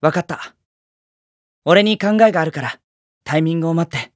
わかった。俺に考えがあるからタイミングを待って。